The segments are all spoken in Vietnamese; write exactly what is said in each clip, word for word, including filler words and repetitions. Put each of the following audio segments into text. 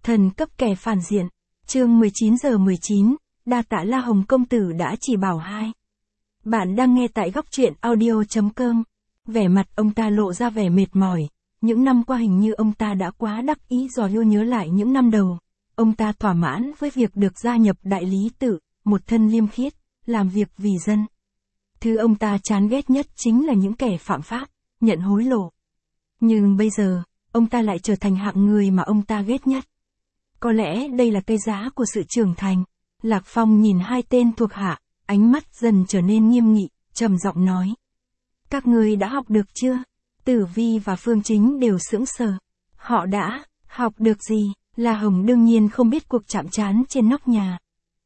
Thần cấp kẻ phản diện. Chương mười chín giờ mười chín, đa tạ La Hồng công tử đã chỉ bảo hai. Bạn đang nghe tại góc truyện audio chấm com. Vẻ mặt ông ta lộ ra vẻ mệt mỏi. Những năm qua hình như ông ta đã quá đắc ý dò vô nhớ lại những năm đầu. Ông ta thỏa mãn với việc được gia nhập đại lý tự, một thân liêm khiết, làm việc vì dân. Thứ ông ta chán ghét nhất chính là những kẻ phạm pháp, nhận hối lộ. Nhưng bây giờ, ông ta lại trở thành hạng người mà ông ta ghét nhất. Có lẽ đây là cái giá của sự trưởng thành. Lạc Phong nhìn hai tên thuộc hạ, ánh mắt dần trở nên nghiêm nghị, trầm giọng nói. Các ngươi đã học được chưa? Tử Vi và Phương Chính đều sững sờ. Họ đã, học được gì? La Hồng đương nhiên không biết cuộc chạm trán trên nóc nhà.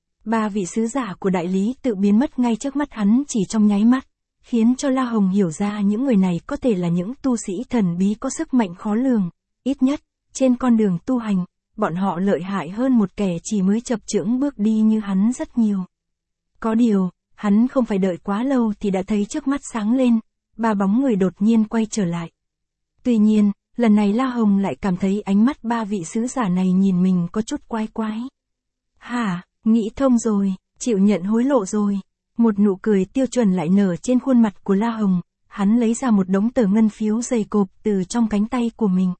Ba vị sứ giả của đại lý tự biến mất ngay trước mắt hắn chỉ trong nháy mắt, khiến cho La Hồng hiểu ra những người này có thể là những tu sĩ thần bí có sức mạnh khó lường. Ít nhất, trên con đường tu hành, bọn họ lợi hại hơn một kẻ chỉ mới chập chững bước đi như hắn rất nhiều. Có điều, hắn không phải đợi quá lâu thì đã thấy trước mắt sáng lên, ba bóng người đột nhiên quay trở lại. Tuy nhiên, lần này La Hồng lại cảm thấy ánh mắt ba vị sứ giả này nhìn mình có chút quái quái. Hả, nghĩ thông rồi, chịu nhận hối lộ rồi. Một nụ cười tiêu chuẩn lại nở trên khuôn mặt của La Hồng, hắn lấy ra một đống tờ ngân phiếu dày cộp từ trong cánh tay của mình.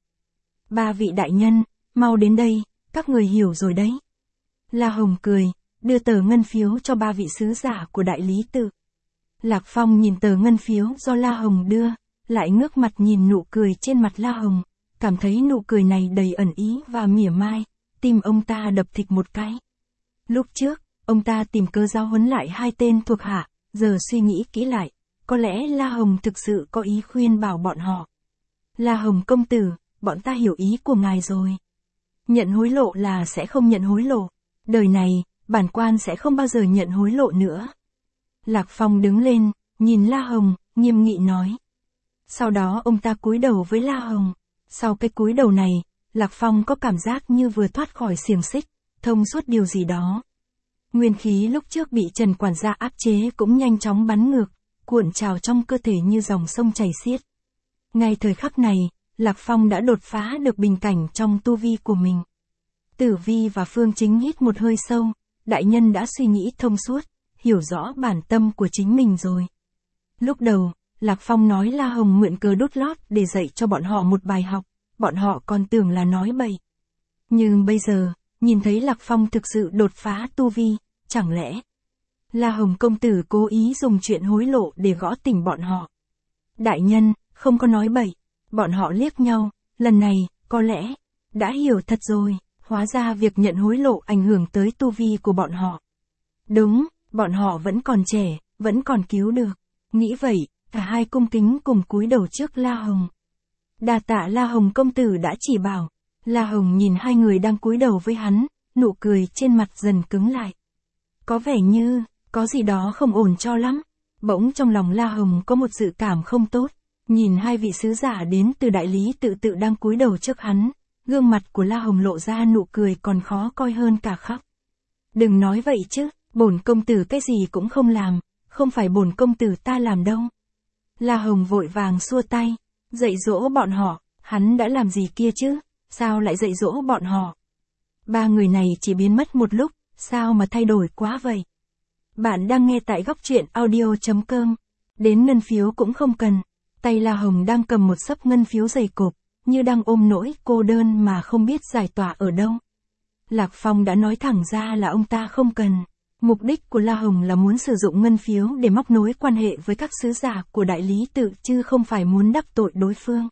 Ba vị đại nhân, mau đến đây, các người hiểu rồi đấy. La Hồng cười, đưa tờ ngân phiếu cho ba vị sứ giả của đại lý tự. Lạc Phong nhìn tờ ngân phiếu do La Hồng đưa, lại ngước mặt nhìn nụ cười trên mặt La Hồng, cảm thấy nụ cười này đầy ẩn ý và mỉa mai, tim ông ta đập thịch một cái. Lúc trước, ông ta tìm cơ giáo huấn lại hai tên thuộc hạ, giờ suy nghĩ kỹ lại, có lẽ La Hồng thực sự có ý khuyên bảo bọn họ. La Hồng công tử, bọn ta hiểu ý của ngài rồi. Nhận hối lộ là sẽ không nhận hối lộ. Đời này, bản quan sẽ không bao giờ nhận hối lộ nữa. Lạc Phong đứng lên, nhìn La Hồng, nghiêm nghị nói. Sau đó ông ta cúi đầu với La Hồng. Sau cái cúi đầu này, Lạc Phong có cảm giác như vừa thoát khỏi xiềng xích, thông suốt điều gì đó. Nguyên khí lúc trước bị Trần quản gia áp chế cũng nhanh chóng bắn ngược, cuộn trào trong cơ thể như dòng sông chảy xiết. Ngay thời khắc này, Lạc Phong đã đột phá được bình cảnh trong tu vi của mình. Tử Vi và Phương Chính hít một hơi sâu, đại nhân đã suy nghĩ thông suốt, hiểu rõ bản tâm của chính mình rồi. Lúc đầu, Lạc Phong nói La Hồng mượn cớ đốt lót để dạy cho bọn họ một bài học, bọn họ còn tưởng là nói bậy. Nhưng bây giờ, nhìn thấy Lạc Phong thực sự đột phá tu vi, chẳng lẽ La Hồng công tử cố ý dùng chuyện hối lộ để gõ tỉnh bọn họ. Đại nhân, không có nói bậy. Bọn họ liếc nhau, lần này, có lẽ, đã hiểu thật rồi, hóa ra việc nhận hối lộ ảnh hưởng tới tu vi của bọn họ. Đúng, bọn họ vẫn còn trẻ, vẫn còn cứu được. Nghĩ vậy, cả hai cung kính cùng cúi đầu trước La Hồng. Đa tạ La Hồng công tử đã chỉ bảo. La Hồng nhìn hai người đang cúi đầu với hắn, nụ cười trên mặt dần cứng lại. Có vẻ như, có gì đó không ổn cho lắm. Bỗng trong lòng La Hồng có một dự cảm không tốt. Nhìn hai vị sứ giả đến từ đại lý tự tự đang cúi đầu trước hắn, gương mặt của La Hồng lộ ra nụ cười còn khó coi hơn cả khóc. Đừng nói vậy chứ, bổn công tử cái gì cũng không làm, không phải bổn công tử ta làm đâu. La Hồng vội vàng xua tay, dạy dỗ bọn họ, hắn đã làm gì kia chứ, sao lại dạy dỗ bọn họ. Ba người này chỉ biến mất một lúc, sao mà thay đổi quá vậy. Bạn đang nghe tại góc truyện audio chấm com, đến ngân phiếu cũng không cần. Tay La Hồng đang cầm một xấp ngân phiếu dày cộp, như đang ôm nỗi cô đơn mà không biết giải tỏa ở đâu. Lạc Phong đã nói thẳng ra là ông ta không cần. Mục đích của La Hồng là muốn sử dụng ngân phiếu để móc nối quan hệ với các sứ giả của đại lý tự chứ không phải muốn đắc tội đối phương.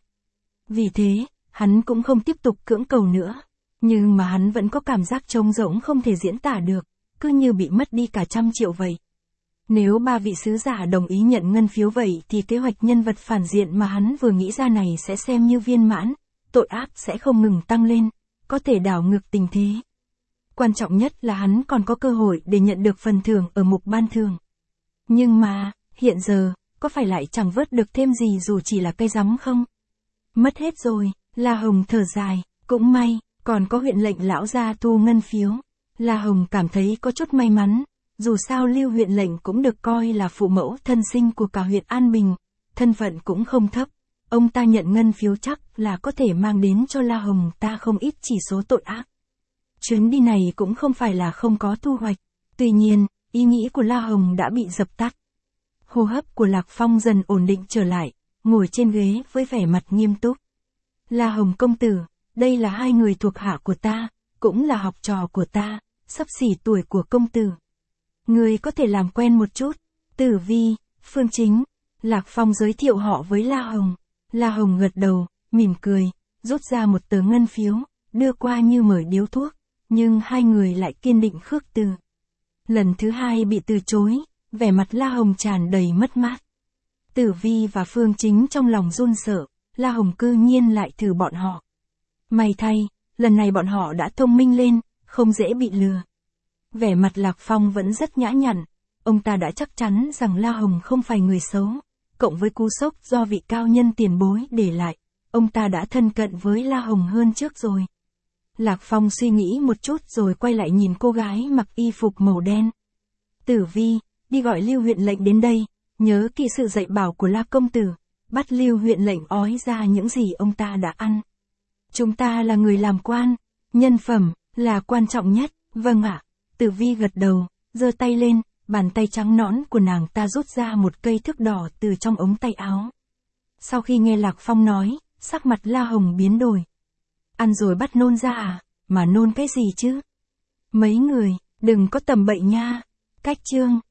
Vì thế, hắn cũng không tiếp tục cưỡng cầu nữa. Nhưng mà hắn vẫn có cảm giác trống rỗng không thể diễn tả được, cứ như bị mất đi cả trăm triệu vậy. Nếu ba vị sứ giả đồng ý nhận ngân phiếu vậy thì kế hoạch nhân vật phản diện mà hắn vừa nghĩ ra này sẽ xem như viên mãn, tội ác sẽ không ngừng tăng lên, có thể đảo ngược tình thế. Quan trọng nhất là hắn còn có cơ hội để nhận được phần thưởng ở mục ban thưởng. Nhưng mà, hiện giờ, có phải lại chẳng vớt được thêm gì dù chỉ là cây rắm không? Mất hết rồi, La Hồng thở dài, cũng may, còn có huyện lệnh lão gia thu ngân phiếu. La Hồng cảm thấy có chút may mắn. Dù sao Lưu huyện lệnh cũng được coi là phụ mẫu thân sinh của cả huyện An Bình, thân phận cũng không thấp, ông ta nhận ngân phiếu chắc là có thể mang đến cho La Hồng ta không ít chỉ số tội ác. Chuyến đi này cũng không phải là không có thu hoạch. Tuy nhiên, ý nghĩ của La Hồng đã bị dập tắt. Hô hấp của Lạc Phong dần ổn định trở lại, ngồi trên ghế với vẻ mặt nghiêm túc. La Hồng công tử, đây là hai người thuộc hạ của ta, cũng là học trò của ta, sắp xỉ tuổi của công tử. Người có thể làm quen một chút. Tử Vi, Phương Chính. Lạc Phong giới thiệu họ với La Hồng. La Hồng gật đầu, mỉm cười, rút ra một tờ ngân phiếu, đưa qua như mời điếu thuốc, nhưng hai người lại kiên định khước từ. Lần thứ hai bị từ chối, vẻ mặt La Hồng tràn đầy mất mát. Tử Vi và Phương Chính trong lòng run sợ, La Hồng cư nhiên lại thử bọn họ. May thay, lần này bọn họ đã thông minh lên, không dễ bị lừa. Vẻ mặt Lạc Phong vẫn rất nhã nhặn, ông ta đã chắc chắn rằng La Hồng không phải người xấu, cộng với cú sốc do vị cao nhân tiền bối để lại, ông ta đã thân cận với La Hồng hơn trước rồi. Lạc Phong suy nghĩ một chút rồi quay lại nhìn cô gái mặc y phục màu đen. Tử Vi, đi gọi Lưu huyện lệnh đến đây, nhớ kỹ sự dạy bảo của La công tử, bắt Lưu huyện lệnh ói ra những gì ông ta đã ăn. Chúng ta là người làm quan, nhân phẩm là quan trọng nhất. Vâng ạ. Tử Vi gật đầu, giơ tay lên, bàn tay trắng nõn của nàng ta rút ra một cây thước đỏ từ trong ống tay áo. Sau khi nghe Lạc Phong nói, sắc mặt La Hồng biến đổi. Ăn rồi bắt nôn ra à, mà nôn cái gì chứ? Mấy người, đừng có tầm bậy nha. Cách chương